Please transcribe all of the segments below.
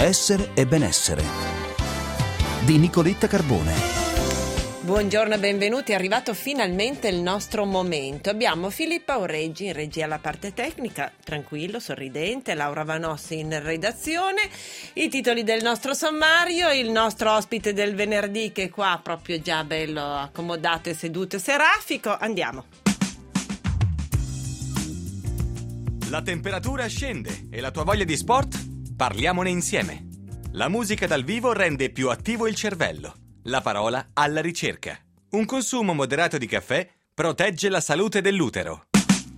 Essere e benessere di Nicoletta Carbone. Buongiorno e benvenuti, è arrivato finalmente il nostro momento. Abbiamo Filippo Aureggi in regia alla parte tecnica, tranquillo, sorridente, Laura Vanossi in redazione, i titoli del nostro sommario, il nostro ospite del venerdì che è qua proprio già bello accomodato e seduto e serafico. Andiamo. La temperatura scende e la tua voglia di sport? Parliamone insieme. La musica dal vivo rende più attivo il cervello. La parola alla ricerca. Un consumo moderato di caffè protegge la salute dell'utero.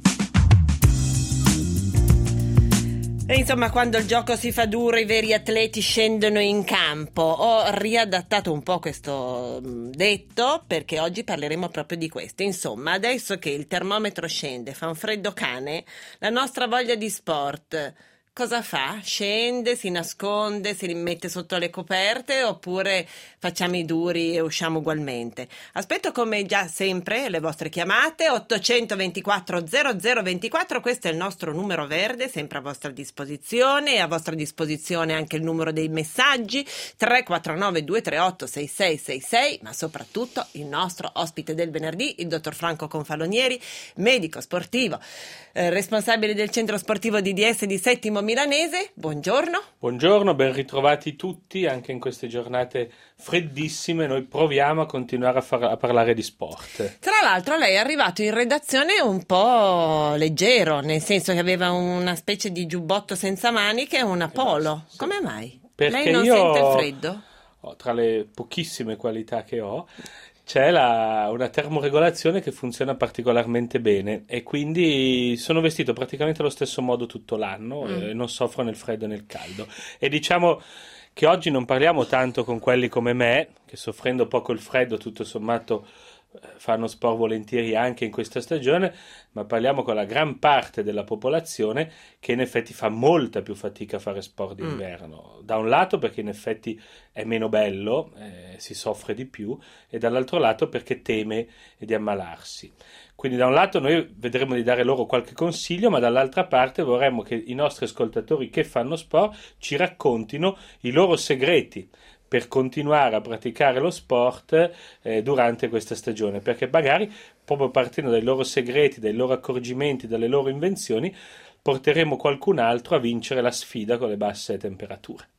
E insomma, quando il gioco si fa duro, i veri atleti scendono in campo. Ho riadattato un po' questo detto perché oggi parleremo proprio di questo. Insomma, adesso che il termometro scende, fa un freddo cane, la nostra voglia di sport cosa fa? Scende, si nasconde, si rimette sotto le coperte oppure facciamo i duri e usciamo ugualmente? Aspetto come già sempre le vostre chiamate 824 0024, questo è il nostro numero verde, sempre a vostra disposizione, e a vostra disposizione anche il numero dei messaggi 349 238 6666, ma soprattutto il nostro ospite del venerdì, il dottor Franco Confalonieri, medico sportivo, responsabile del centro sportivo DDS di Settimo Milanese. Buongiorno. Buongiorno, ben ritrovati tutti, anche in queste giornate freddissime noi proviamo a continuare a parlare di sport. Tra l'altro lei è arrivato in redazione un po' leggero, nel senso che aveva una specie di giubbotto senza maniche e una polo. Sì. Come mai? Perché lei non sente il freddo? Tra le pochissime qualità che ho c'è una termoregolazione che funziona particolarmente bene e quindi sono vestito praticamente allo stesso modo tutto l'anno e non soffro nel freddo e nel caldo. E diciamo che oggi non parliamo tanto con quelli come me, che soffrendo poco il freddo tutto sommato fanno sport volentieri anche in questa stagione, ma parliamo con la gran parte della popolazione che in effetti fa molta più fatica a fare sport d'inverno. Da un lato perché in effetti è meno bello, si soffre di più, e dall'altro lato perché teme di ammalarsi. Quindi da un lato noi vedremo di dare loro qualche consiglio, ma dall'altra parte vorremmo che i nostri ascoltatori che fanno sport ci raccontino i loro segreti per continuare a praticare lo sport durante questa stagione, perché magari proprio partendo dai loro segreti, dai loro accorgimenti, dalle loro invenzioni, porteremo qualcun altro a vincere la sfida con le basse temperature.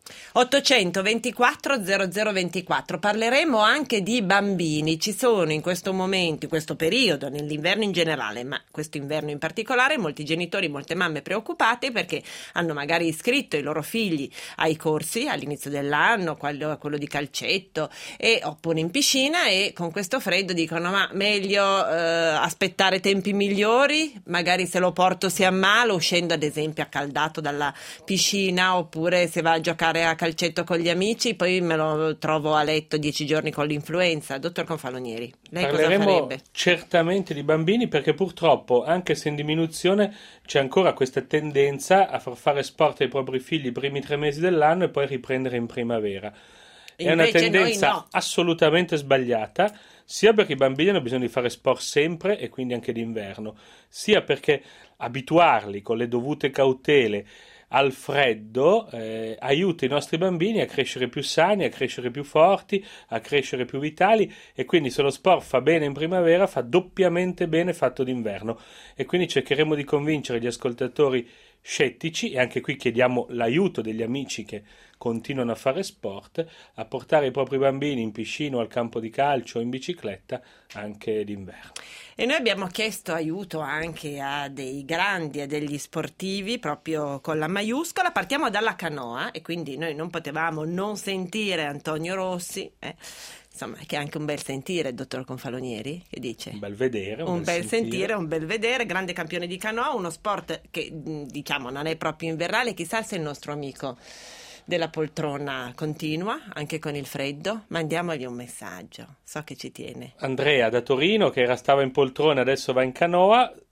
824 0024. Parleremo anche di bambini. Ci sono in questo momento, in questo periodo, nell'inverno in generale, ma questo inverno in particolare, molti genitori, molte mamme preoccupate perché hanno magari iscritto i loro figli ai corsi all'inizio dell'anno, quello di calcetto oppure in piscina, e con questo freddo dicono ma meglio aspettare tempi migliori, magari se lo porto si ammala uscendo ad esempio accaldato dalla piscina, oppure se va a giocare a calcetto con gli amici, poi me lo trovo a letto 10 giorni con l'influenza. Dottor Confalonieri, lei parleremo cosa farebbe? Certamente di bambini, perché purtroppo, anche se in diminuzione, c'è ancora questa tendenza a far fare sport ai propri figli i primi 3 mesi dell'anno e poi riprendere in primavera. È una tendenza assolutamente sbagliata, sia perché i bambini hanno bisogno di fare sport sempre e quindi anche d'inverno, sia perché abituarli con le dovute cautele al freddo aiuta i nostri bambini a crescere più sani, a crescere più forti, a crescere più vitali, e quindi se lo sport fa bene in primavera fa doppiamente bene fatto d'inverno, e quindi cercheremo di convincere gli ascoltatori scettici, e anche qui chiediamo l'aiuto degli amici che continuano a fare sport, a portare i propri bambini in piscina o al campo di calcio o in bicicletta anche d'inverno. E noi abbiamo chiesto aiuto anche a dei grandi, a degli sportivi, proprio con la maiuscola. Partiamo dalla canoa, e quindi noi non potevamo non sentire Antonio Rossi, insomma, che è anche un bel sentire, il dottor Confalonieri, che dice? Un bel vedere, un bel sentire, un bel vedere, grande campione di canoa, uno sport che diciamo non è proprio invernale, chissà se il nostro amico della poltrona continua anche con il freddo. Mandiamogli un messaggio, so che ci tiene. Andrea da Torino, che stava in poltrona, adesso va in canoa,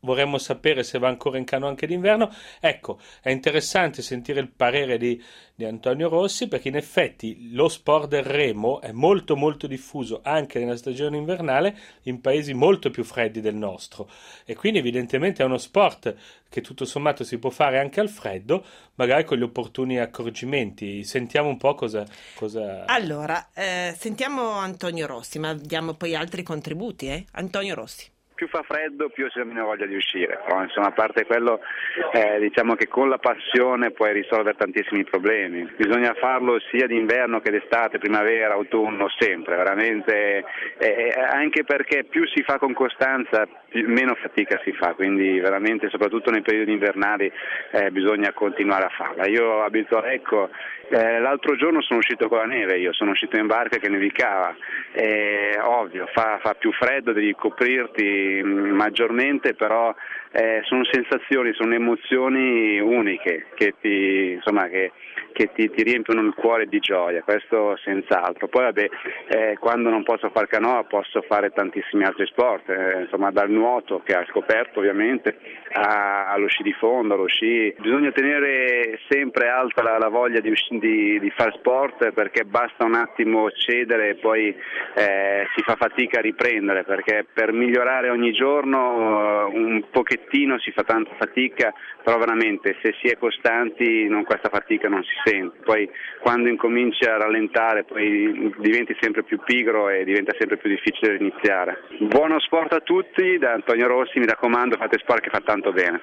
vorremmo sapere se va ancora in canoa anche d'inverno. Ecco, è interessante sentire il parere di Antonio Rossi, perché in effetti lo sport del remo è molto molto diffuso anche nella stagione invernale in paesi molto più freddi del nostro, e quindi evidentemente è uno sport che tutto sommato si può fare anche al freddo, magari con gli opportuni accorgimenti. Sentiamo un po' cosa... Allora, sentiamo Antonio Rossi, ma diamo poi altri contributi, Antonio Rossi. Più fa freddo, più si ha meno voglia di uscire, però insomma, a parte quello, diciamo che con la passione puoi risolvere tantissimi problemi. Bisogna farlo sia d'inverno che d'estate, primavera, autunno, sempre, veramente, anche perché più si fa con costanza, meno fatica si fa, quindi veramente, soprattutto nei periodi invernali, bisogna continuare a farla. Io abito a Lecco. L'altro giorno sono uscito con la neve, io sono uscito in barca che nevicava, ovvio fa più freddo, devi coprirti maggiormente, però sono sensazioni, sono emozioni uniche che ti riempiono il cuore di gioia, questo senz'altro. Poi quando non posso fare canoa posso fare tantissimi altri sport, insomma, dal nuoto, che ha scoperto ovviamente, allo sci di fondo, allo sci. Bisogna tenere sempre alta la voglia di fare sport, perché basta un attimo cedere e poi si fa fatica a riprendere, perché per migliorare ogni giorno un pochettino si fa tanta fatica, però veramente se si è costanti questa fatica non si sente. Poi quando incominci a rallentare poi diventi sempre più pigro e diventa sempre più difficile iniziare. Buono sport a tutti, da Antonio Rossi, mi raccomando, fate sport che fa tanto bene.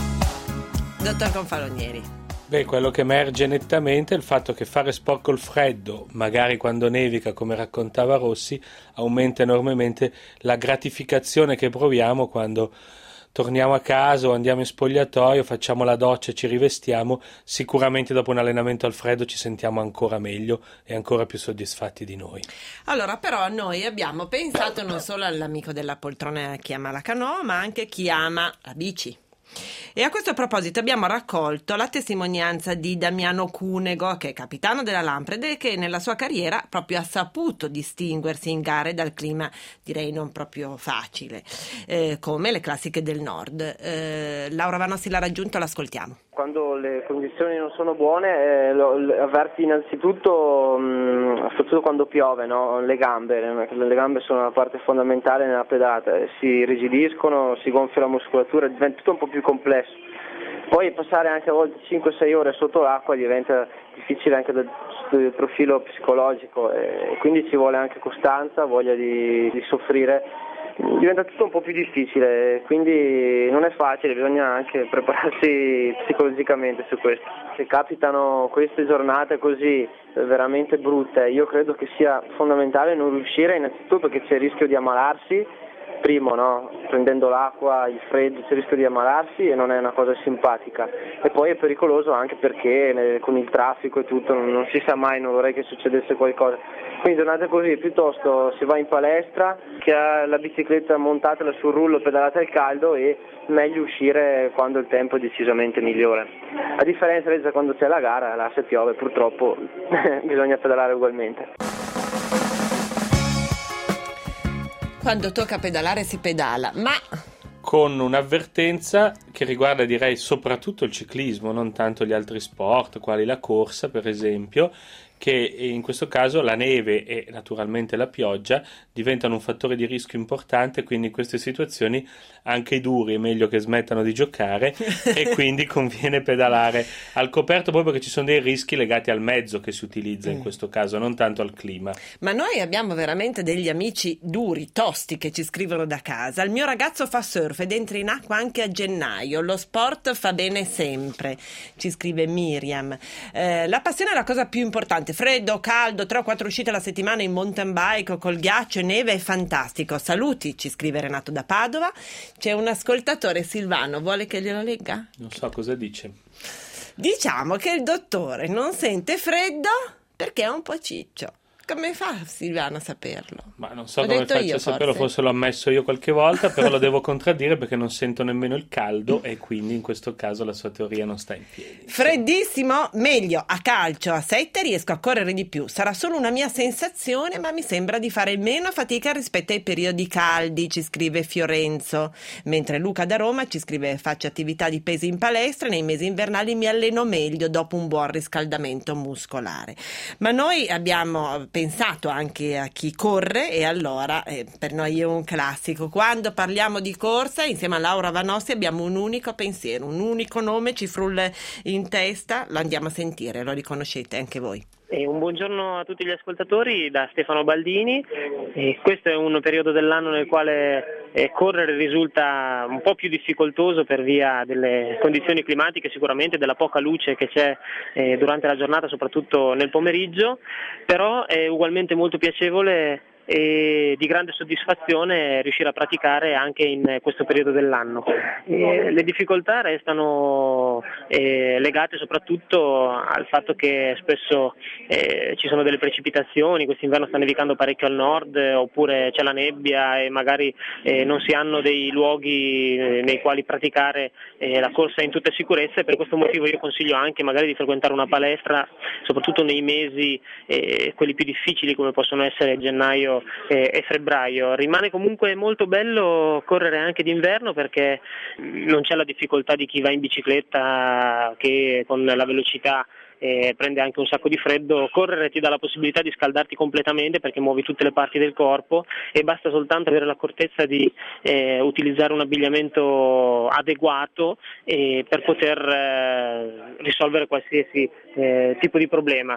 Dottor Confalonieri. Beh, quello che emerge nettamente è il fatto che fare sport col freddo, magari quando nevica, come raccontava Rossi, aumenta enormemente la gratificazione che proviamo quando torniamo a casa o andiamo in spogliatoio, facciamo la doccia e ci rivestiamo. Sicuramente dopo un allenamento al freddo ci sentiamo ancora meglio e ancora più soddisfatti di noi. Allora, però noi abbiamo pensato non solo all'amico della poltrona che ama la canoa, ma anche chi ama la bici. E a questo proposito abbiamo raccolto la testimonianza di Damiano Cunego, che è capitano della Lamprede e che nella sua carriera proprio ha saputo distinguersi in gare dal clima, direi non proprio facile, come le classiche del nord. Laura Vanossi l'ha raggiunto, l'ascoltiamo. Quando le condizioni non sono buone avverti innanzitutto, soprattutto quando piove, no? Le gambe sono una parte fondamentale nella pedalata, si irrigidiscono, si gonfia la muscolatura, diventa tutto un po' più complesso. Poi passare anche a volte 5-6 ore sotto l'acqua diventa difficile anche dal profilo psicologico, e quindi ci vuole anche costanza, voglia di soffrire. Diventa tutto un po' più difficile, quindi non è facile, bisogna anche prepararsi psicologicamente su questo. Se capitano queste giornate così veramente brutte, io credo che sia fondamentale non riuscire, innanzitutto perché c'è il rischio di ammalarsi, primo, no? Prendendo l'acqua, il freddo, c'è il rischio di ammalarsi e non è una cosa simpatica, e poi è pericoloso anche perché con il traffico e tutto non si sa mai, non vorrei che succedesse qualcosa. Quindi giornate così piuttosto si va in palestra, che ha la bicicletta montatela sul rullo, pedalata al caldo, e meglio uscire quando il tempo è decisamente migliore. A differenza invece quando c'è la gara, là se piove purtroppo bisogna pedalare ugualmente. Quando tocca pedalare si pedala, ma con un'avvertenza che riguarda, direi, soprattutto il ciclismo, non tanto gli altri sport, quali la corsa per esempio, che in questo caso la neve e naturalmente la pioggia diventano un fattore di rischio importante, quindi in queste situazioni anche i duri è meglio che smettano di giocare e quindi conviene pedalare al coperto, proprio perché ci sono dei rischi legati al mezzo che si utilizza in questo caso, non tanto al clima. Ma noi abbiamo veramente degli amici duri, tosti, che ci scrivono da casa. Il mio ragazzo fa surf ed entra in acqua anche a gennaio, lo sport fa bene sempre, ci scrive Miriam. La passione è la cosa più importante. Freddo, caldo, 3 o 4 uscite alla settimana in mountain bike col ghiaccio e neve è fantastico. Saluti, ci scrive Renato da Padova. C'è un ascoltatore, Silvano, vuole che glielo legga? Non so cosa dice. Diciamo che il dottore non sente freddo perché è un po' ciccio. come fa Silvano a saperlo? Ma non so L'ho come detto faccio io, a saperlo, forse l'ho ammesso io qualche volta, però lo devo contraddire perché non sento nemmeno il caldo e quindi in questo caso la sua teoria non sta in piedi. Freddissimo, meglio a calcio a 7 riesco a correre di più. Sarà solo una mia sensazione, ma mi sembra di fare meno fatica rispetto ai periodi caldi, ci scrive Fiorenzo. Mentre Luca da Roma ci scrive: faccio attività di pesi in palestra e nei mesi invernali mi alleno meglio dopo un buon riscaldamento muscolare. Ma noi abbiamo pensato anche a chi corre e allora per noi è un classico. Quando parliamo di corsa, insieme a Laura Vanossi abbiamo un unico pensiero, un unico nome ci frulla in testa, lo andiamo a sentire, lo riconoscete anche voi. Un buongiorno a tutti gli ascoltatori da Stefano Baldini. Questo è un periodo dell'anno nel quale correre risulta un po' più difficoltoso per via delle condizioni climatiche, sicuramente della poca luce che c'è durante la giornata, soprattutto nel pomeriggio, però è ugualmente molto piacevole e di grande soddisfazione riuscire a praticare anche in questo periodo dell'anno. Le difficoltà restano legate soprattutto al fatto che spesso ci sono delle precipitazioni, quest'inverno sta nevicando parecchio al nord, oppure c'è la nebbia e magari non si hanno dei luoghi nei quali praticare la corsa in tutta sicurezza, e per questo motivo io consiglio anche magari di frequentare una palestra, soprattutto nei mesi quelli più difficili come possono essere gennaio e febbraio. Rimane comunque molto bello correre anche d'inverno perché non c'è la difficoltà di chi va in bicicletta che con la velocità prende anche un sacco di freddo. Correre ti dà la possibilità di scaldarti completamente perché muovi tutte le parti del corpo e basta soltanto avere l'accortezza di utilizzare un abbigliamento adeguato per poter risolvere qualsiasi tipo di problema.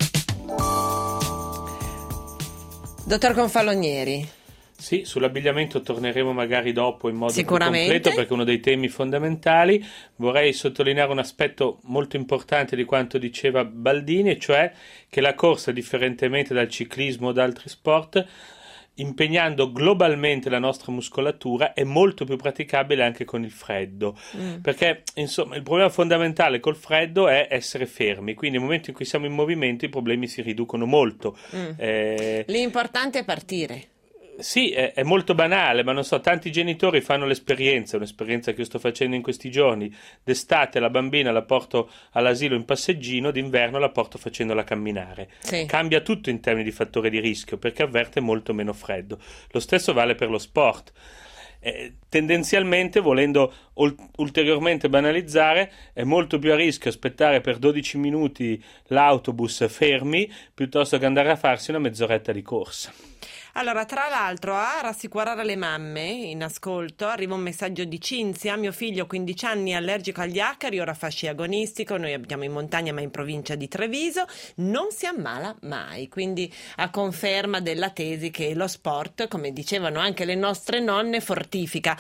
Dottor Confalonieri. Sì, sull'abbigliamento torneremo magari dopo in modo più Sicuramente. completo perché è uno dei temi fondamentali. Vorrei sottolineare un aspetto molto importante di quanto diceva Baldini, cioè che la corsa, differentemente dal ciclismo o da altri sport, impegnando globalmente la nostra muscolatura, è molto più praticabile anche con il freddo, perché insomma il problema fondamentale col freddo è essere fermi, quindi nel momento in cui siamo in movimento i problemi si riducono molto. L'importante è partire. Sì, è molto banale, ma non so, tanti genitori fanno un'esperienza che io sto facendo in questi giorni. D'estate la bambina la porto all'asilo in passeggino, d'inverno la porto facendola camminare. Sì. Cambia tutto in termini di fattore di rischio, perché avverte molto meno freddo. Lo stesso vale per lo sport. Tendenzialmente, volendo ulteriormente banalizzare, è molto più a rischio aspettare per 12 minuti l'autobus fermi piuttosto che andare a farsi una mezz'oretta di corsa. Allora, tra l'altro, a rassicurare le mamme in ascolto arriva un messaggio di Cinzia: mio figlio 15 anni allergico agli acari, ora fa sci agonistico, noi abitiamo in montagna ma in provincia di Treviso, non si ammala mai, quindi a conferma della tesi che lo sport, come dicevano anche le nostre nonne, fortifica.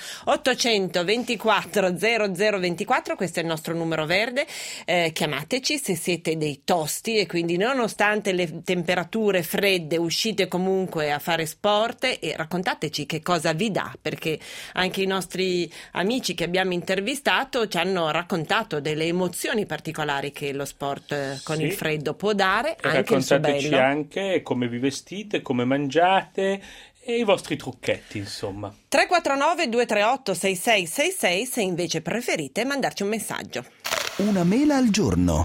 824 0024, questo è il nostro numero verde, chiamateci se siete dei tosti e quindi nonostante le temperature fredde uscite comunque a fare sport e raccontateci che cosa vi dà, perché anche i nostri amici che abbiamo intervistato ci hanno raccontato delle emozioni particolari che lo sport con il freddo può dare, e anche il suo raccontateci bello. anche come vi vestite, come mangiate e i vostri trucchetti, insomma. 349 238 6666 se invece preferite mandarci un messaggio. Una mela al giorno.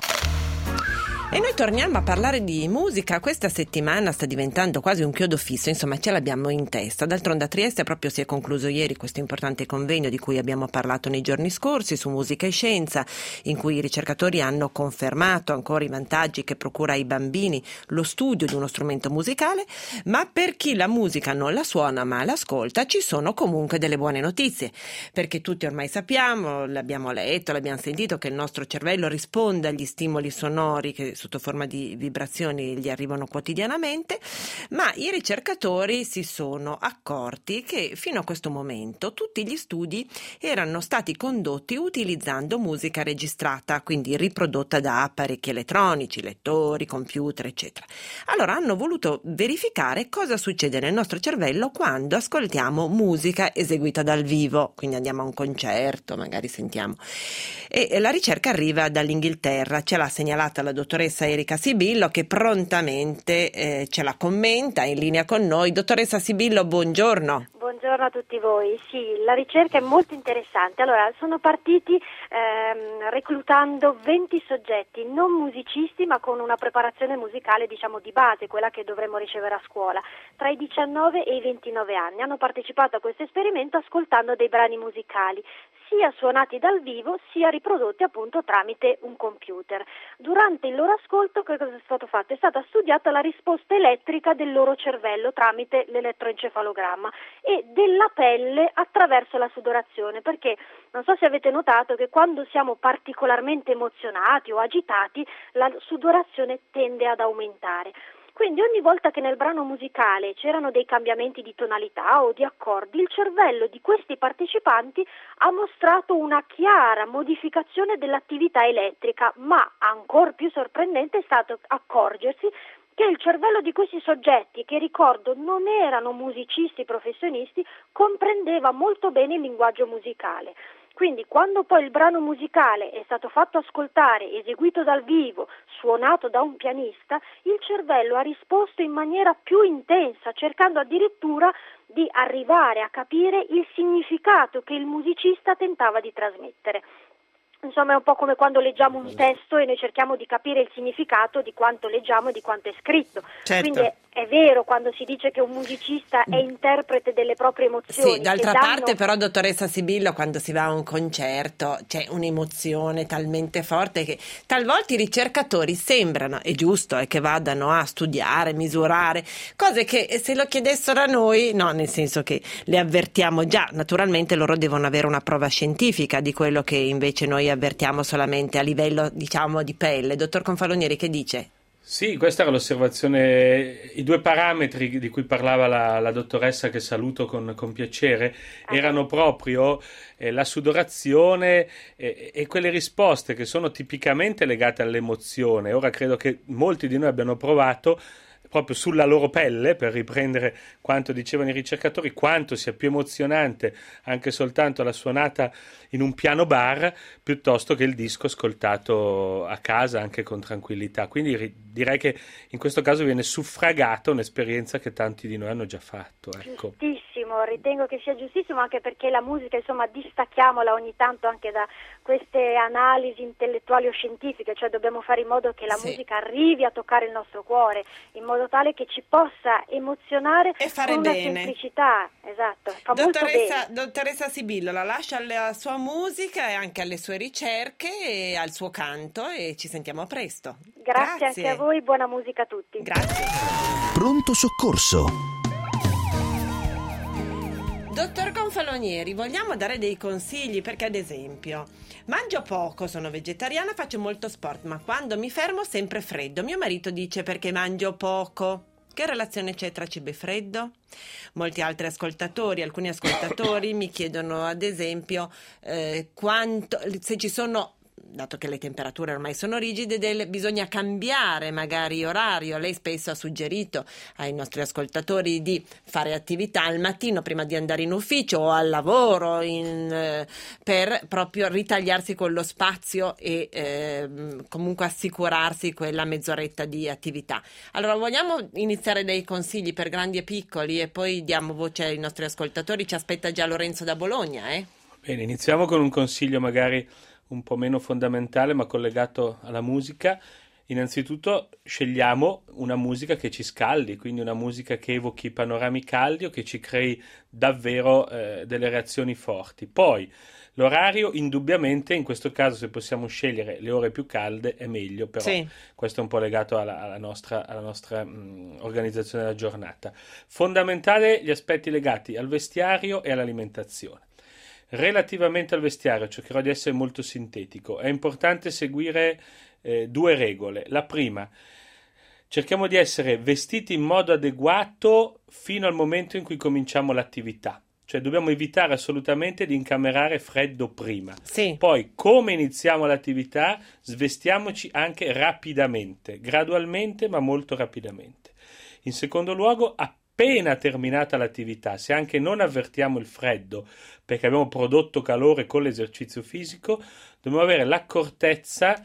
E noi torniamo a parlare di musica. Questa settimana sta diventando quasi un chiodo fisso, insomma ce l'abbiamo in testa. D'altronde a Trieste proprio si è concluso ieri questo importante convegno di cui abbiamo parlato nei giorni scorsi su musica e scienza, in cui i ricercatori hanno confermato ancora i vantaggi che procura ai bambini lo studio di uno strumento musicale, ma per chi la musica non la suona ma l'ascolta ci sono comunque delle buone notizie, perché tutti ormai sappiamo, l'abbiamo letto, l'abbiamo sentito, che il nostro cervello risponde agli stimoli sonori che sotto forma di vibrazioni gli arrivano quotidianamente, ma i ricercatori si sono accorti che fino a questo momento tutti gli studi erano stati condotti utilizzando musica registrata, quindi riprodotta da apparecchi elettronici, lettori, computer, eccetera. Allora hanno voluto verificare cosa succede nel nostro cervello quando ascoltiamo musica eseguita dal vivo, quindi andiamo a un concerto, magari sentiamo. E la ricerca arriva dall'Inghilterra, ce l'ha segnalata la dottoressa dottoressa Erika Sibillo, che prontamente ce la commenta in linea con noi. Dottoressa Sibillo, buongiorno. Buongiorno a tutti voi. Sì, la ricerca è molto interessante. Allora, sono partiti reclutando 20 soggetti, non musicisti, ma con una preparazione musicale, diciamo, di base, quella che dovremmo ricevere a scuola, tra i 19 e i 29 anni. Hanno partecipato a questo esperimento ascoltando dei brani musicali, sia suonati dal vivo, sia riprodotti appunto tramite un computer. Durante il loro ascolto, che cosa è stato fatto? È stata studiata la risposta elettrica del loro cervello tramite l'elettroencefalogramma e della pelle attraverso la sudorazione, perché non so se avete notato che quando siamo particolarmente emozionati o agitati, la sudorazione tende ad aumentare. Quindi ogni volta che nel brano musicale c'erano dei cambiamenti di tonalità o di accordi, il cervello di questi partecipanti ha mostrato una chiara modificazione dell'attività elettrica, ma ancor più sorprendente è stato accorgersi che il cervello di questi soggetti, che ricordo non erano musicisti professionisti, comprendeva molto bene il linguaggio musicale. Quindi quando poi il brano musicale è stato fatto ascoltare, eseguito dal vivo, suonato da un pianista, il cervello ha risposto in maniera più intensa, cercando addirittura di arrivare a capire il significato che il musicista tentava di trasmettere. Insomma, è un po' come quando leggiamo un testo e noi cerchiamo di capire il significato di quanto leggiamo e di quanto è scritto. Certo. Quindi è vero quando si dice che un musicista è interprete delle proprie emozioni. Sì, d'altra parte però, dottoressa Sibillo, quando si va a un concerto c'è un'emozione talmente forte che talvolta i ricercatori sembrano, è giusto, che vadano a studiare, misurare, cose che se lo chiedessero a noi, no, nel senso che le avvertiamo già, naturalmente loro devono avere una prova scientifica di quello che invece noi avvertiamo solamente a livello, diciamo, di pelle. Dottor Confalonieri, che dice? Sì, questa era l'osservazione. I due parametri di cui parlava la dottoressa, che saluto con piacere, erano proprio la sudorazione e quelle risposte che sono tipicamente legate all'emozione. Ora credo che molti di noi abbiano provato proprio sulla loro pelle, per riprendere quanto dicevano i ricercatori, quanto sia più emozionante anche soltanto la suonata in un piano bar piuttosto che il disco ascoltato a casa anche con tranquillità. Quindi direi che in questo caso viene suffragata un'esperienza che tanti di noi hanno già fatto. Ecco. Giustissimo, ritengo che sia giustissimo, anche perché la musica, insomma, distacchiamola ogni tanto anche da queste analisi intellettuali o scientifiche, cioè dobbiamo fare in modo che la musica arrivi a toccare il nostro cuore, in modo tale che ci possa emozionare e fare con una bene. Semplicità. Esatto, fa molto bene. Dottoressa Sibillo, la lascia alla sua musica e anche alle sue ricerche e al suo canto, e ci sentiamo presto. Grazie anche a voi, buona musica a tutti. Grazie. Pronto soccorso. Dottor Confalonieri, vogliamo dare dei consigli? Perché ad esempio mangio poco, sono vegetariana, faccio molto sport, ma quando mi fermo sempre freddo. Mio marito dice: perché mangio poco? Che relazione c'è tra cibo e freddo? Molti altri ascoltatori, alcuni ascoltatori mi chiedono ad esempio se ci sono, dato che le temperature ormai sono rigide, bisogna cambiare magari orario. Lei spesso ha suggerito ai nostri ascoltatori di fare attività al mattino prima di andare in ufficio o al lavoro per proprio ritagliarsi quello spazio e comunque assicurarsi quella mezz'oretta di attività. Allora, vogliamo iniziare dei consigli per grandi e piccoli e poi diamo voce ai nostri ascoltatori? Ci aspetta già Lorenzo da Bologna. Bene, iniziamo con un consiglio magari un po' meno fondamentale ma collegato alla musica. Innanzitutto scegliamo una musica che ci scaldi, quindi una musica che evochi panorami caldi o che ci crei davvero delle reazioni forti. Poi l'orario, indubbiamente, in questo caso se possiamo scegliere le ore più calde è meglio, però sì, questo è un po' legato alla nostra organizzazione della giornata. Fondamentale gli aspetti legati al vestiario e all'alimentazione. Relativamente al vestiario cercherò di essere molto sintetico. È importante seguire due regole. La prima: cerchiamo di essere vestiti in modo adeguato fino al momento in cui cominciamo l'attività. Cioè dobbiamo evitare assolutamente di incamerare freddo prima. Sì. Poi, come iniziamo l'attività, svestiamoci anche rapidamente, gradualmente ma molto rapidamente. In secondo luogo, appena terminata l'attività, se anche non avvertiamo il freddo perché abbiamo prodotto calore con l'esercizio fisico, dobbiamo avere l'accortezza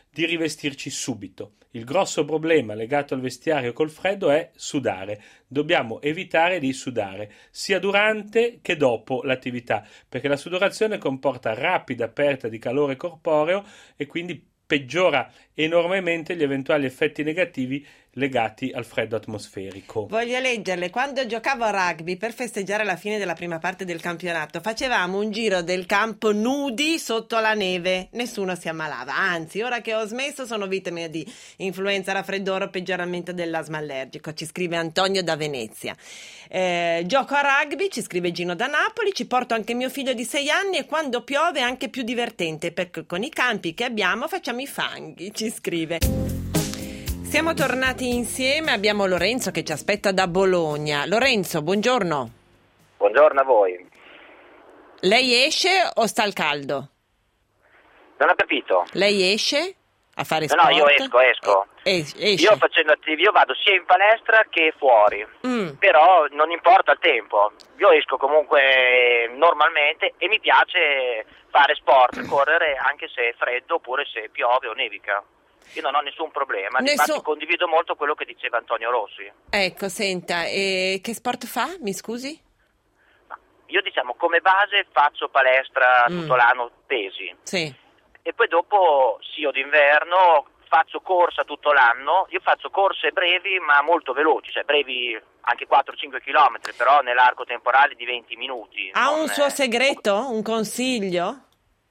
di rivestirci subito. Il grosso problema legato al vestiario col freddo è sudare. Dobbiamo evitare di sudare sia durante che dopo l'attività, perché la sudorazione comporta rapida perdita di calore corporeo e quindi peggiora enormemente gli eventuali effetti negativi legati al freddo atmosferico. Voglio leggerle. Quando giocavo a rugby, per festeggiare la fine della prima parte del campionato, facevamo un giro del campo nudi sotto la neve. Nessuno si ammalava. Anzi, ora che ho smesso sono vittime di influenza, raffreddore o peggioramento dell'asma allergico. Ci scrive Antonio da Venezia. Gioco a rugby, ci scrive Gino da Napoli. Ci porto anche mio figlio di 6 anni e quando piove è anche più divertente perché con i campi che abbiamo facciamo i fanghi, ci scrive. Siamo tornati insieme, abbiamo Lorenzo che ci aspetta da Bologna. Lorenzo, buongiorno. Buongiorno a voi. Lei esce o sta al caldo? Non ho capito. Lei esce a fare sport? No, io esco. Esce. Io vado sia in palestra che fuori, però non importa il tempo. Io esco comunque normalmente e mi piace fare sport, correre anche se è freddo oppure se piove o nevica. Io non ho nessun problema, infatti condivido molto quello che diceva Antonio Rossi. Ecco, senta, che sport fa? Mi scusi? Io come base faccio palestra tutto l'anno, pesi. Sì. E poi dopo, sì, o d'inverno, faccio corsa tutto l'anno. Io faccio corse brevi ma molto veloci, cioè brevi anche 4-5 km, però nell'arco temporale di 20 minuti. Ha un suo segreto? Un consiglio?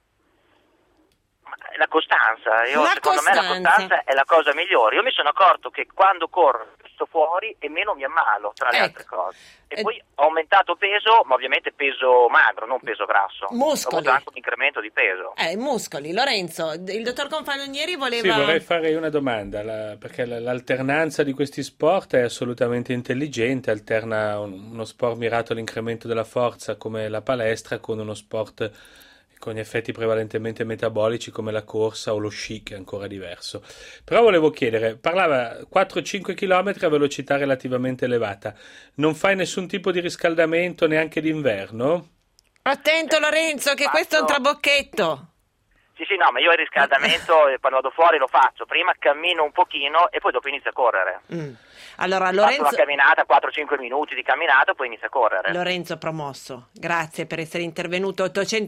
La costanza, secondo me la costanza è la cosa migliore. Io mi sono accorto che quando corro sto fuori e meno mi ammalo, tra le altre cose. E poi ho aumentato peso, ma ovviamente peso magro, non peso grasso. Muscoli. Ho avuto anche un incremento di peso. Muscoli. Lorenzo, il dottor Confalonieri voleva... Sì, vorrei fare una domanda, perché l'alternanza di questi sport è assolutamente intelligente, alterna uno sport mirato all'incremento della forza come la palestra con uno sport con effetti prevalentemente metabolici come la corsa o lo sci, che è ancora diverso. Però volevo chiedere, parlava 4-5 km a velocità relativamente elevata, non fai nessun tipo di riscaldamento neanche d'inverno? Attento Lorenzo, che questo è un trabocchetto. Sì, no, ma io il riscaldamento quando vado fuori lo faccio, prima cammino un pochino e poi dopo inizio a correre. Allora, Lorenzo... Faccio una camminata, 4-5 minuti di camminata, poi inizio a correre. Lorenzo promosso, grazie per essere intervenuto.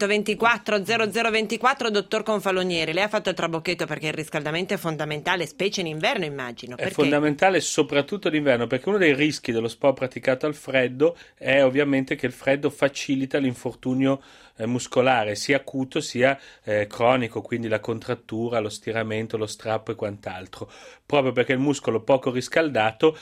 824 0024, dottor Confalonieri. Lei ha fatto il trabocchetto perché il riscaldamento è fondamentale, specie in inverno, immagino. È fondamentale soprattutto d'inverno, perché uno dei rischi dello sport praticato al freddo è ovviamente che il freddo facilita l'infortunio muscolare, sia acuto sia cronico, quindi la contrattura, lo stiramento, lo strappo e quant'altro, proprio perché il muscolo poco riscaldato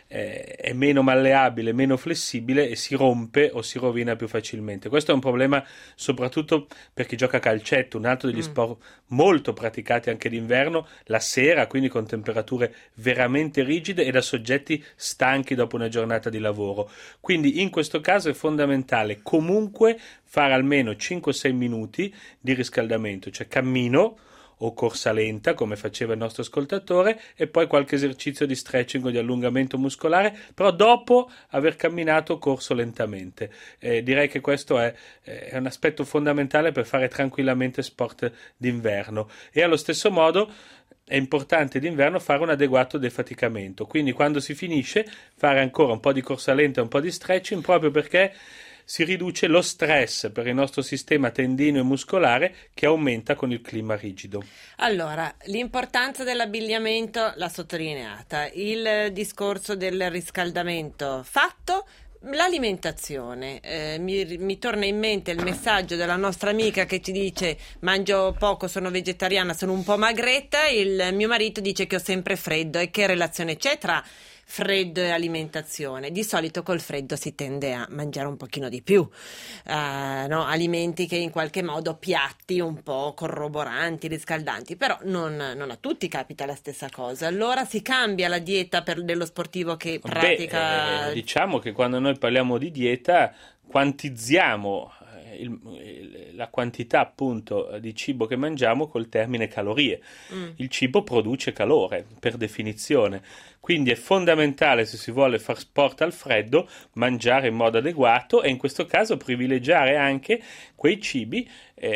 è meno malleabile, meno flessibile e si rompe o si rovina più facilmente. Questo è un problema soprattutto per chi gioca a calcetto, un altro degli sport molto praticati anche d'inverno, la sera, quindi con temperature veramente rigide e da soggetti stanchi dopo una giornata di lavoro. Quindi in questo caso è fondamentale comunque fare almeno 5-6 minuti di riscaldamento, cioè cammino o corsa lenta come faceva il nostro ascoltatore e poi qualche esercizio di stretching o di allungamento muscolare, però dopo aver camminato o corso lentamente. Direi che questo è un aspetto fondamentale per fare tranquillamente sport d'inverno. E allo stesso modo è importante d'inverno fare un adeguato defaticamento, quindi quando si finisce fare ancora un po' di corsa lenta e un po' di stretching, proprio perché si riduce lo stress per il nostro sistema tendineo e muscolare che aumenta con il clima rigido. Allora, l'importanza dell'abbigliamento l'ha sottolineata, il discorso del riscaldamento fatto, l'alimentazione. Mi torna in mente il messaggio della nostra amica che ci dice: mangio poco, sono vegetariana, sono un po' magretta, il mio marito dice che ho sempre freddo. E che relazione c'è tra freddo e alimentazione? Di solito col freddo si tende a mangiare un pochino di più, alimenti che in qualche modo, piatti un po' corroboranti, riscaldanti, però non a tutti capita la stessa cosa. Allora si cambia la dieta dello sportivo che pratica. Diciamo che quando noi parliamo di dieta quantizziamo la quantità appunto di cibo che mangiamo col termine calorie. Il cibo produce calore per definizione, quindi è fondamentale, se si vuole far sport al freddo, mangiare in modo adeguato e in questo caso privilegiare anche quei cibi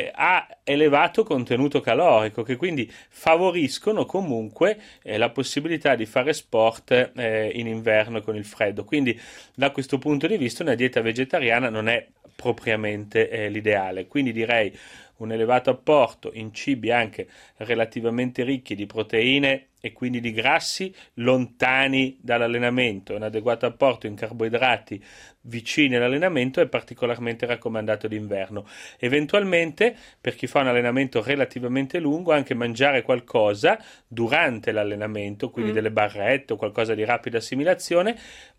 a elevato contenuto calorico, che quindi favoriscono comunque la possibilità di fare sport in inverno con il freddo. Quindi da questo punto di vista una dieta vegetariana non è propriamente l'ideale, quindi direi un elevato apporto in cibi anche relativamente ricchi di proteine e quindi di grassi lontani dall'allenamento, un adeguato apporto in carboidrati vicini all'allenamento è particolarmente raccomandato d'inverno. Eventualmente, per chi fa un allenamento relativamente lungo, anche mangiare qualcosa durante l'allenamento, quindi delle barrette o qualcosa di rapida assimilazione,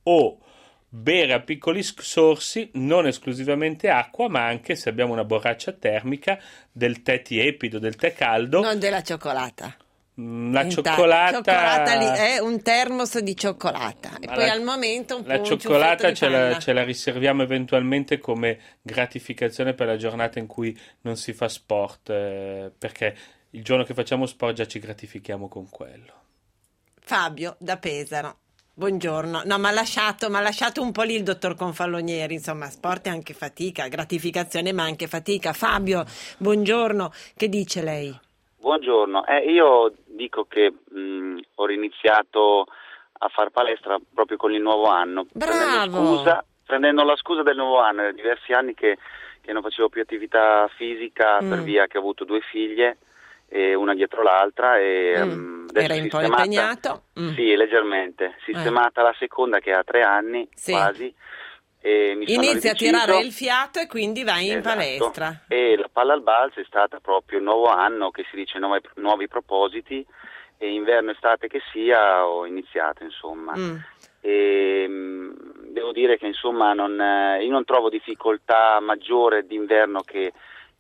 o bere a piccoli sorsi, non esclusivamente acqua, ma anche, se abbiamo una borraccia termica, del tè tiepido, del tè caldo. Non della cioccolata. La cioccolata lì è un termos di cioccolata e poi al momento un po' la cioccolata ce la riserviamo eventualmente come gratificazione per la giornata in cui non si fa sport, perché il giorno che facciamo sport già ci gratifichiamo con quello. Fabio da Pesaro. Buongiorno, no, mi ha lasciato un po' lì il dottor Confalonieri, insomma, sport è anche fatica, gratificazione ma anche fatica. Fabio, buongiorno, che dice lei? Buongiorno, io dico che ho riniziato a far palestra proprio con il nuovo anno. Bravo! Prendendo la scusa del nuovo anno, era diversi anni che non facevo più attività fisica per via che ho avuto 2 figlie, e una dietro l'altra e era un po' impegnato? Sì, leggermente, sistemata la seconda che ha 3 anni quasi e mi inizia a tirare il fiato e quindi vai in palestra e la palla al balzo è stata proprio il nuovo anno, che si dice nuovi propositi, e inverno estate che sia ho iniziato insomma e devo dire che insomma io non trovo difficoltà maggiore d'inverno che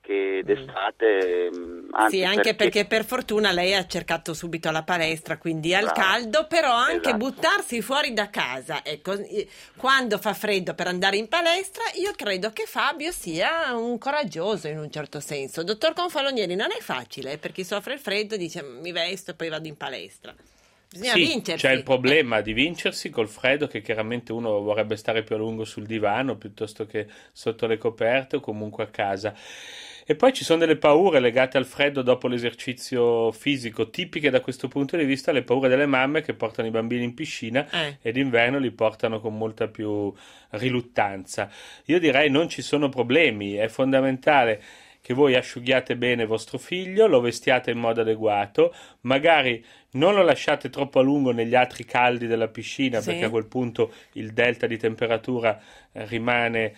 d'estate, anzi sì, anche perché per fortuna lei ha cercato subito la palestra, quindi al caldo, però anche buttarsi fuori da casa, ecco, quando fa freddo per andare in palestra, io credo che Fabio sia un coraggioso in un certo senso. Dottor Confalonieri, non è facile per chi soffre il freddo, dice mi vesto e poi vado in palestra. Bisogna vincersi. C'è il problema di vincersi col freddo, che chiaramente uno vorrebbe stare più a lungo sul divano piuttosto che sotto le coperte o comunque a casa. E poi ci sono delle paure legate al freddo dopo l'esercizio fisico, tipiche da questo punto di vista, le paure delle mamme che portano i bambini in piscina e d'inverno li portano con molta più riluttanza. Io direi non ci sono problemi, è fondamentale che voi asciughiate bene vostro figlio, lo vestiate in modo adeguato, magari non lo lasciate troppo a lungo negli atri caldi della piscina, perché a quel punto il delta di temperatura rimane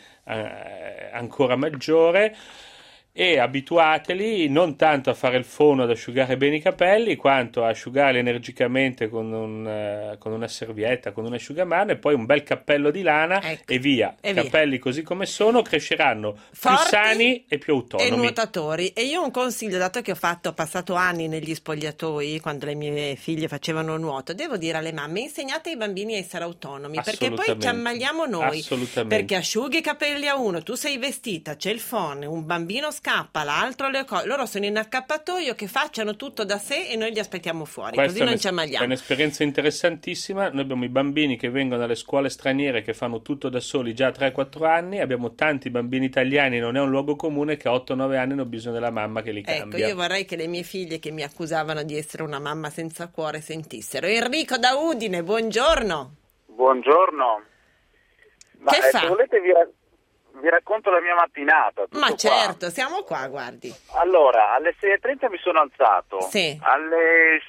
ancora maggiore. E abituateli non tanto a fare il fono ad asciugare bene i capelli, quanto a asciugarli energicamente con una servietta, con un asciugamano, e poi un bel cappello di lana e via. Capelli così come sono cresceranno forti, più sani e più autonomi. E nuotatori. E io un consiglio, dato che ho passato anni negli spogliatoi quando le mie figlie facevano nuoto, devo dire alle mamme: insegnate ai bambini a essere autonomi, perché poi ci ammaliamo noi, perché asciughi i capelli a uno, tu sei vestita, c'è il phon, un bambino scappa, l'altro loro sono in accappatoio, che facciano tutto da sé e noi li aspettiamo fuori. Questa così non ci ammaliamo. È un'esperienza interessantissima. Noi abbiamo i bambini che vengono dalle scuole straniere che fanno tutto da soli già a 3-4 anni, abbiamo tanti bambini italiani, non è un luogo comune, che a 8-9 anni hanno bisogno della mamma che li cambia. Ecco, io vorrei che le mie figlie, che mi accusavano di essere una mamma senza cuore, sentissero. Enrico da Udine, buongiorno. Buongiorno. Che fa? Se volete vi racconto la mia mattinata. Ma certo, siamo qua, guardi. Allora, alle 6:30 mi sono alzato. Sì. Alle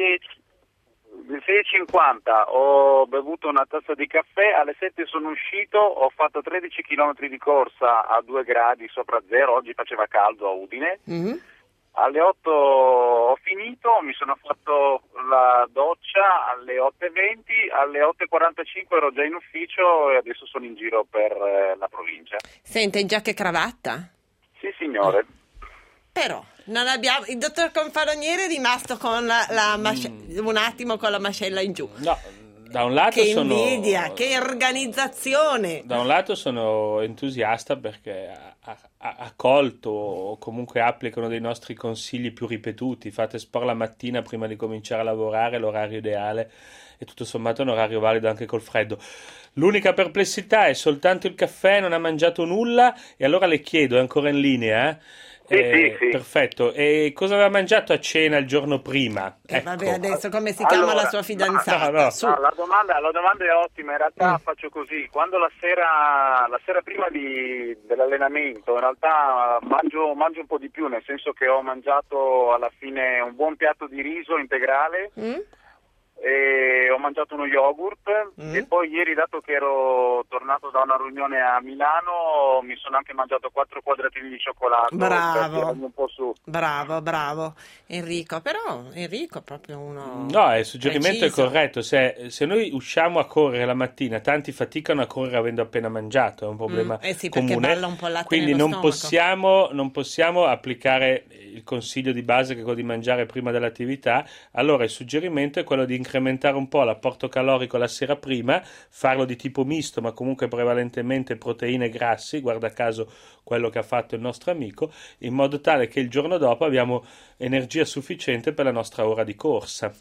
6:50 ho bevuto una tazza di caffè, alle 7 sono uscito, ho fatto 13 km di corsa a 2 gradi sopra zero, oggi faceva caldo a Udine. Alle 8 ho finito, mi sono fatto la doccia alle 8:20, alle 8:45 ero già in ufficio e adesso sono in giro per la provincia. Sente, in giacca e cravatta? Sì, signore. Però non abbiamo, il dottor Confalonieri è rimasto con un attimo con la mascella in giù. No, da un lato che invidia, che organizzazione. Da un lato sono entusiasta perché accolto o comunque applicano dei nostri consigli più ripetuti. Fate sport la mattina prima di cominciare a lavorare, l'orario ideale, e tutto sommato è un orario valido anche col freddo. L'unica perplessità è soltanto il caffè, non ha mangiato nulla, e allora le chiedo, è ancora in linea? Sì. Perfetto. E cosa aveva mangiato a cena il giorno prima? Ecco. Vabbè, adesso come si chiama la sua fidanzata? No, la domanda è ottima. In realtà faccio così: quando la sera prima dell'allenamento, in realtà mangio un po' di più, nel senso che ho mangiato alla fine un buon piatto di riso integrale. E ho mangiato uno yogurt e poi ieri, dato che ero tornato da una riunione a Milano, mi sono anche mangiato 4 quadratini di cioccolato. Bravo, un po' su. bravo Enrico, però Enrico è proprio uno no, il suggerimento preciso. è corretto. Se noi usciamo a correre la mattina, tanti faticano a correre avendo appena mangiato, è un problema sì, perché comune, balla un po' il latte quindi nello non stomaco. possiamo applicare il consiglio di base, che è quello di mangiare prima dell'attività. Allora il suggerimento è quello di incrementare un po' l'apporto calorico la sera prima, farlo di tipo misto, ma comunque prevalentemente proteine e grassi, guarda caso quello che ha fatto il nostro amico, in modo tale che il giorno dopo abbiamo energia sufficiente per la nostra ora di corsa.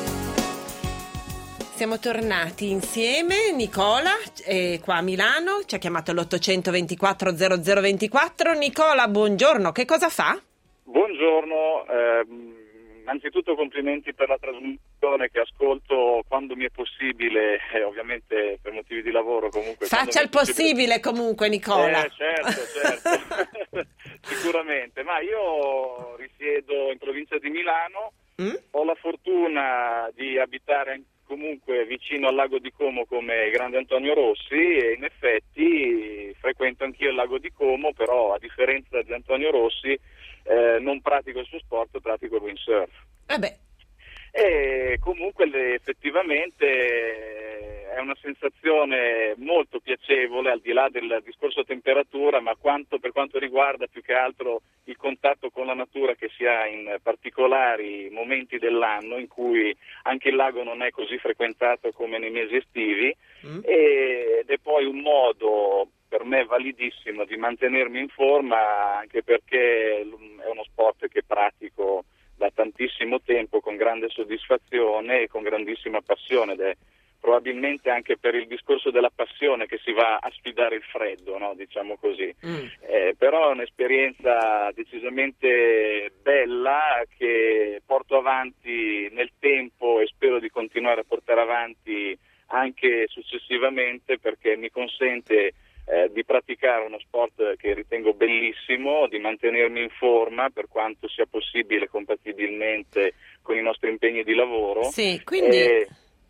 Siamo tornati insieme, Nicola qua a Milano, ci ha chiamato l'824 0024. Nicola, buongiorno, che cosa fa? Buongiorno, innanzitutto complimenti per la trasmissione, che ascolto quando mi è possibile, ovviamente per motivi di lavoro comunque. Faccia il possibile comunque, Nicola. Certo, sicuramente, ma io risiedo in provincia di Milano, ho la fortuna di abitare comunque vicino al lago di Como come Grande Antonio Rossi, e in effetti frequento anch'io il lago di Como, però a differenza di Antonio Rossi non pratico il suo sport, pratico il windsurf. E comunque effettivamente è una sensazione molto piacevole, al di là del discorso temperatura, ma per quanto riguarda più che altro il contatto con la natura che si ha in particolari momenti dell'anno in cui anche il lago non è così frequentato come nei mesi estivi, ed è poi un modo per me validissimo di mantenermi in forma, anche perché è uno sport che pratico da tantissimo tempo con grande soddisfazione e con grandissima passione, ed è probabilmente anche per il discorso della passione che si va a sfidare il freddo, no? Diciamo così. Però è un'esperienza decisamente bella che porto avanti nel tempo e spero di continuare a portare avanti anche successivamente, perché mi consente di praticare uno sport che ritengo bellissimo, di mantenermi in forma per quanto sia possibile compatibilmente con i nostri impegni di lavoro. Sì, quindi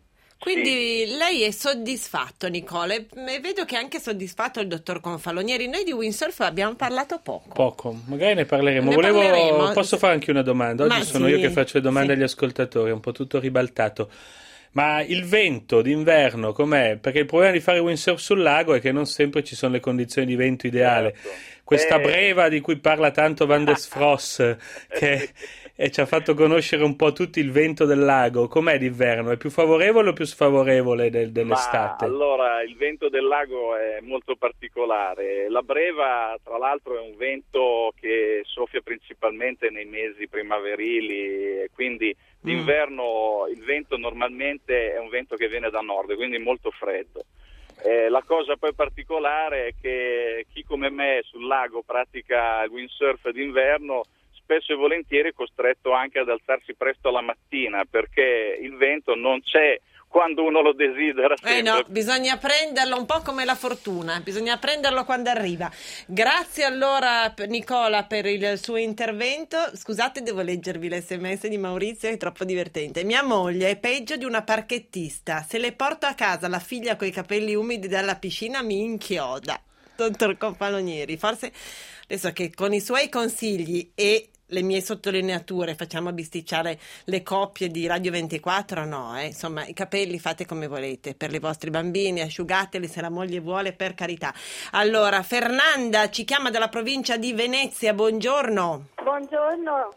lei è soddisfatto, Nicola, e vedo che è anche soddisfatto il dottor Confalonieri. Noi di windsurf abbiamo parlato poco, magari ne parleremo. Posso fare anche una domanda? Oggi sono io che faccio le domande agli ascoltatori, un po' tutto ribaltato. Ma il vento d'inverno com'è? Perché il problema di fare windsurf sul lago è che non sempre ci sono le condizioni di vento ideale. Questa breva di cui parla tanto Van der Sfross, che ci ha fatto conoscere un po' tutto il vento del lago, com'è d'inverno? È più favorevole o più sfavorevole dell'estate? Allora, il vento del lago è molto particolare. La breva, tra l'altro, è un vento che soffia principalmente nei mesi primaverili, e quindi d'inverno il vento normalmente è un vento che viene da nord, quindi molto freddo. La cosa poi particolare è che chi come me sul lago pratica il windsurf d'inverno spesso e volentieri è costretto anche ad alzarsi presto la mattina, perché il vento non c'è quando uno lo desidera sempre. No, bisogna prenderlo un po' come la fortuna, bisogna prenderlo quando arriva. Grazie allora Nicola per il suo intervento. Scusate, devo leggervi l'SMS di Maurizio, è troppo divertente. Mia moglie è peggio di una parchettista, se le porto a casa la figlia coi capelli umidi dalla piscina mi inchioda. Dottor Confalonieri, forse adesso che con i suoi consigli e le mie sottolineature facciamo bisticciare le coppie di Radio 24, no, insomma i capelli fate come volete per i vostri bambini, asciugateli se la moglie vuole, per carità. Allora, Fernanda ci chiama dalla provincia di Venezia, buongiorno. Buongiorno,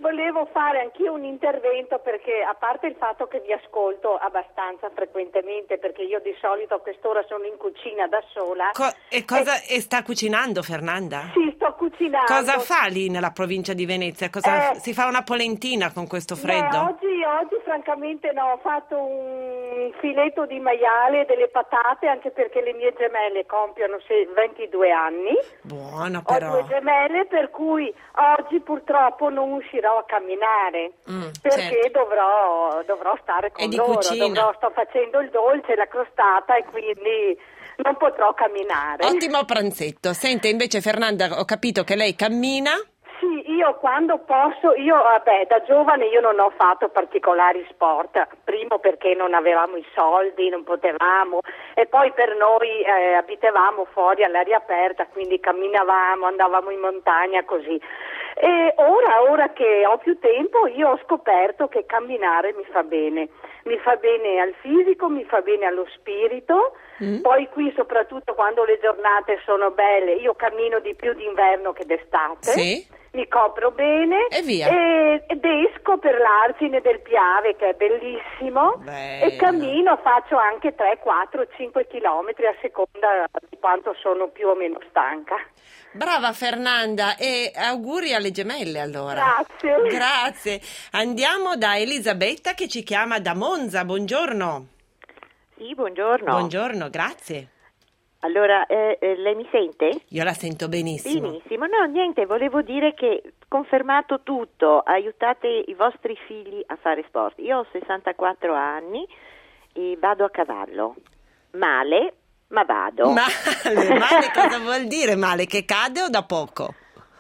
Volevo fare anch'io un intervento perché, a parte il fatto che vi ascolto abbastanza frequentemente, perché io di solito a quest'ora sono in cucina da sola. E sta cucinando, Fernanda? Sì, sto cucinando. Cosa fa lì nella provincia di Venezia? Si fa una polentina con questo freddo? Oggi francamente no, ho fatto un filetto di maiale, delle patate, anche perché le mie gemelle compiono 22 anni. Buono però. Ho 2 gemelle, per cui oggi purtroppo non uscirò a camminare, perché certo. dovrò stare con di loro, cucina. sto facendo il dolce, la crostata, e quindi non potrò camminare. Ottimo pranzetto. Sente, invece Fernanda, ho capito che lei cammina? Sì, io quando posso, da giovane io non ho fatto particolari sport, primo perché non avevamo i soldi, non potevamo, e poi per noi abitavamo fuori all'aria aperta, quindi camminavamo, andavamo in montagna così. E ora che ho più tempo, io ho scoperto che camminare mi fa bene al fisico, mi fa bene allo spirito. Poi qui, soprattutto quando le giornate sono belle, io cammino di più d'inverno che d'estate. Sì. Mi copro bene e via. Ed esco per l'Argine del Piave, che è bellissimo. Bello. E cammino, faccio anche 3, 4, 5 chilometri a seconda di quanto sono più o meno stanca. Brava Fernanda, e auguri alle gemelle allora. Grazie. Andiamo da Elisabetta che ci chiama da Monza. Buongiorno. Sì, buongiorno. Buongiorno, grazie. Allora, lei mi sente? Io la sento benissimo. Benissimo. No, niente, volevo dire che, confermato tutto, aiutate i vostri figli a fare sport. Io ho 64 anni e vado a cavallo. Male, ma vado. Male cosa vuol dire? Male che cade o da poco?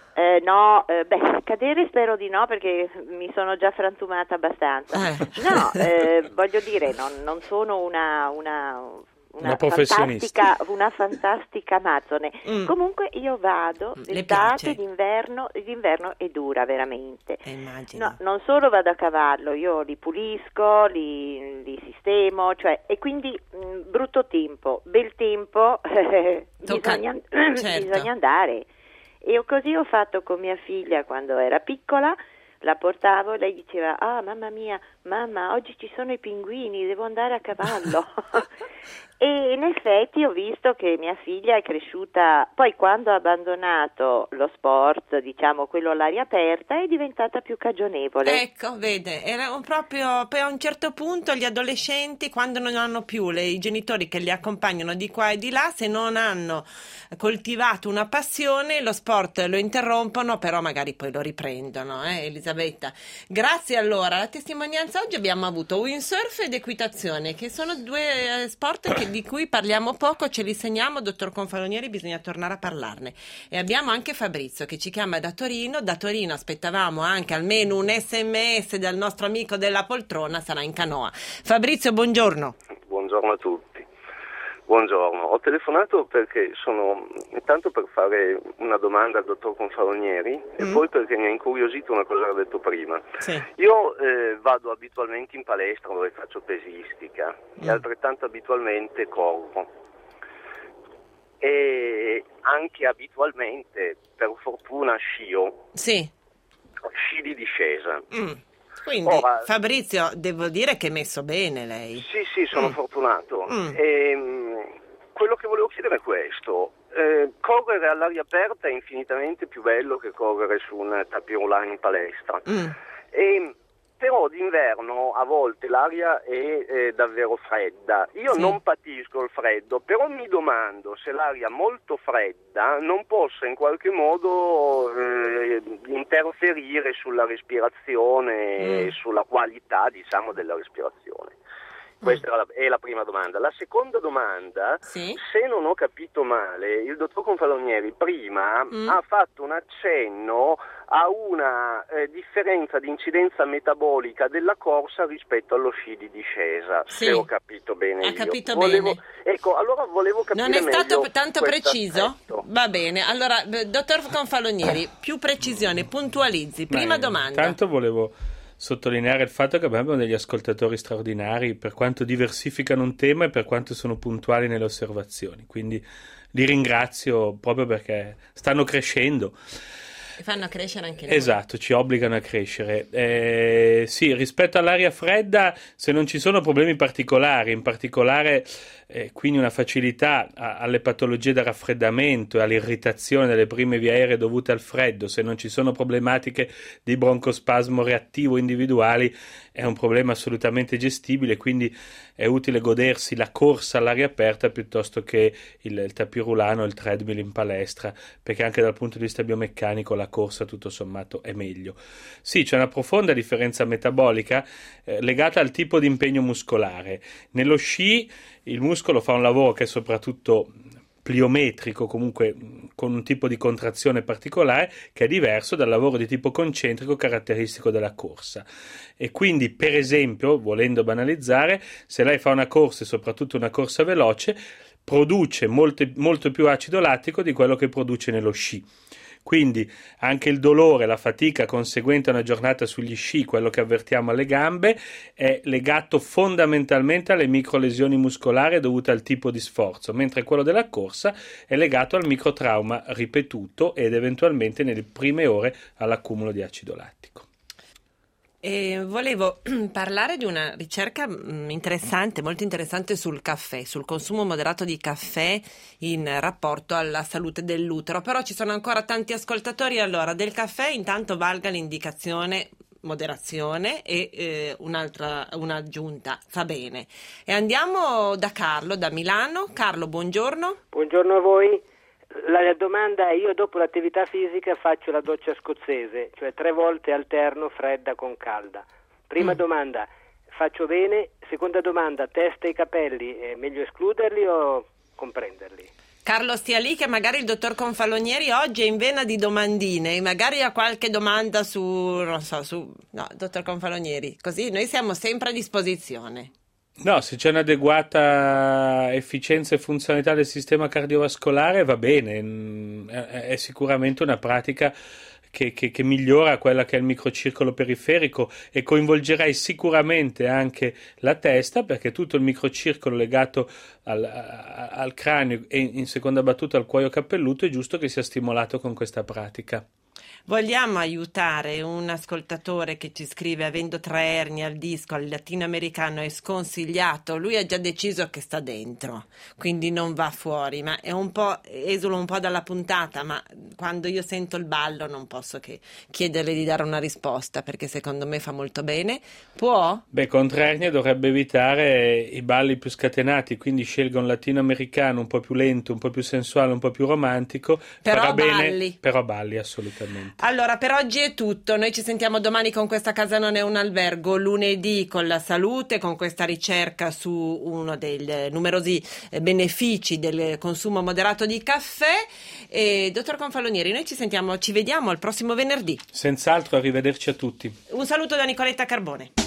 Cadere spero di no, perché mi sono già frantumata abbastanza. No, voglio dire, non sono una fantastica amazzone. Comunque io vado d'estate, d'inverno è dura veramente. No, non solo vado a cavallo, io li pulisco, li sistemo, e quindi brutto tempo, bel tempo, bisogna andare. E così ho fatto con mia figlia quando era piccola. La portavo e lei diceva: mamma mia, mamma, oggi ci sono i pinguini, devo andare a cavallo. E in effetti ho visto che mia figlia è cresciuta, poi quando ha abbandonato lo sport, diciamo quello all'aria aperta, è diventata più cagionevole. Ecco, vede, era proprio poi a un certo punto gli adolescenti, quando non hanno più i genitori che li accompagnano di qua e di là, se non hanno coltivato una passione, lo sport lo interrompono, però magari poi lo riprendono, Elisabetta. Grazie. Allora, la testimonianza oggi abbiamo avuto windsurf ed equitazione, che sono 2 sport di cui parliamo poco, ce li segniamo, dottor Confalonieri, bisogna tornare a parlarne. E abbiamo anche Fabrizio che ci chiama da Torino. Da Torino aspettavamo anche almeno un SMS dal nostro amico della poltrona, sarà in canoa. Fabrizio, buongiorno. Buongiorno a tutti. Buongiorno, ho telefonato perché intanto per fare una domanda al dottor Confalonieri e poi perché mi ha incuriosito una cosa che ha detto prima. Sì. Io vado abitualmente in palestra dove faccio pesistica e altrettanto abitualmente corro e anche abitualmente, per fortuna, scio. Sì. Sci di discesa. Quindi, Fabrizio, devo dire che è messo bene lei. Sì, sono fortunato. Quello che volevo chiedere è questo. Correre all'aria aperta è infinitamente più bello che correre su un tapis roulant in palestra. Però d'inverno a volte l'aria è davvero fredda. Io non patisco il freddo, però mi domando se l'aria molto fredda non possa in qualche modo interferire sulla respirazione e sulla qualità, diciamo, della respirazione. Questa è la prima domanda. La seconda domanda, se non ho capito male, il dottor Confalonieri prima ha fatto un accenno a una differenza di incidenza metabolica della corsa rispetto allo sci di discesa, se ho capito bene. Capito bene. Ecco, allora volevo capire meglio. Non è stato tanto preciso? Aspetto. Va bene, allora, dottor Confalonieri, più precisione, puntualizzi. Prima domanda. Tanto volevo sottolineare il fatto che abbiamo degli ascoltatori straordinari per quanto diversificano un tema e per quanto sono puntuali nelle osservazioni, quindi li ringrazio proprio perché stanno crescendo. E fanno crescere anche noi. Esatto, ci obbligano a crescere. Sì, rispetto all'aria fredda, se non ci sono problemi particolari, in particolare quindi una facilità alle patologie da raffreddamento e all'irritazione delle prime vie aeree dovute al freddo, se non ci sono problematiche di broncospasmo reattivo individuali, è un problema assolutamente gestibile, quindi è utile godersi la corsa all'aria aperta piuttosto che il tapirulano o il treadmill in palestra, perché anche dal punto di vista biomeccanico la corsa tutto sommato è meglio. Sì, c'è una profonda differenza metabolica legata al tipo di impegno muscolare. Nello sci il muscolo fa un lavoro che è soprattutto pliometrico, comunque con un tipo di contrazione particolare che è diverso dal lavoro di tipo concentrico caratteristico della corsa. E quindi, per esempio, volendo banalizzare, se lei fa una corsa e soprattutto una corsa veloce, produce molto più acido lattico di quello che produce nello sci. Quindi anche il dolore, la fatica conseguente a una giornata sugli sci, quello che avvertiamo alle gambe, è legato fondamentalmente alle microlesioni muscolari dovute al tipo di sforzo, mentre quello della corsa è legato al microtrauma ripetuto ed eventualmente nelle prime ore all'accumulo di acido lattico. Volevo parlare di una ricerca interessante, molto interessante sul caffè, sul consumo moderato di caffè in rapporto alla salute dell'utero, però ci sono ancora tanti ascoltatori. Allora, del caffè intanto valga l'indicazione moderazione e un'aggiunta fa bene. E andiamo da Carlo, da Milano. Carlo, buongiorno. Buongiorno a voi. La domanda è: io dopo l'attività fisica faccio la doccia scozzese, cioè 3 volte alterno fredda con calda. Prima domanda, faccio bene? Seconda domanda, testa e capelli, è meglio escluderli o comprenderli? Carlo, stia lì che magari il dottor Confalonieri oggi è in vena di domandine, magari ha qualche domanda no, dottor Confalonieri, così noi siamo sempre a disposizione. No, se c'è un'adeguata efficienza e funzionalità del sistema cardiovascolare va bene, è sicuramente una pratica che migliora quella che è il microcircolo periferico e coinvolgerai sicuramente anche la testa, perché tutto il microcircolo legato al cranio e in seconda battuta al cuoio capelluto è giusto che sia stimolato con questa pratica. Vogliamo aiutare un ascoltatore che ci scrive: avendo 3 ernie al disco, al latinoamericano è sconsigliato, lui ha già deciso che sta dentro, quindi non va fuori, ma è esula un po' dalla puntata, ma quando io sento il ballo non posso che chiederle di dare una risposta, perché secondo me fa molto bene. Può? Beh, con 3 ernie dovrebbe evitare i balli più scatenati, quindi scelga un latinoamericano un po' più lento, un po' più sensuale, un po' più romantico, farà bene, però balli assolutamente. Allora, per oggi è tutto. Noi ci sentiamo domani con Questa casa non è un albergo, lunedì con la salute, con questa ricerca su uno dei numerosi benefici del consumo moderato di caffè. E dottor Confalonieri, noi ci vediamo al prossimo venerdì. Senz'altro, arrivederci a tutti. Un saluto da Nicoletta Carbone.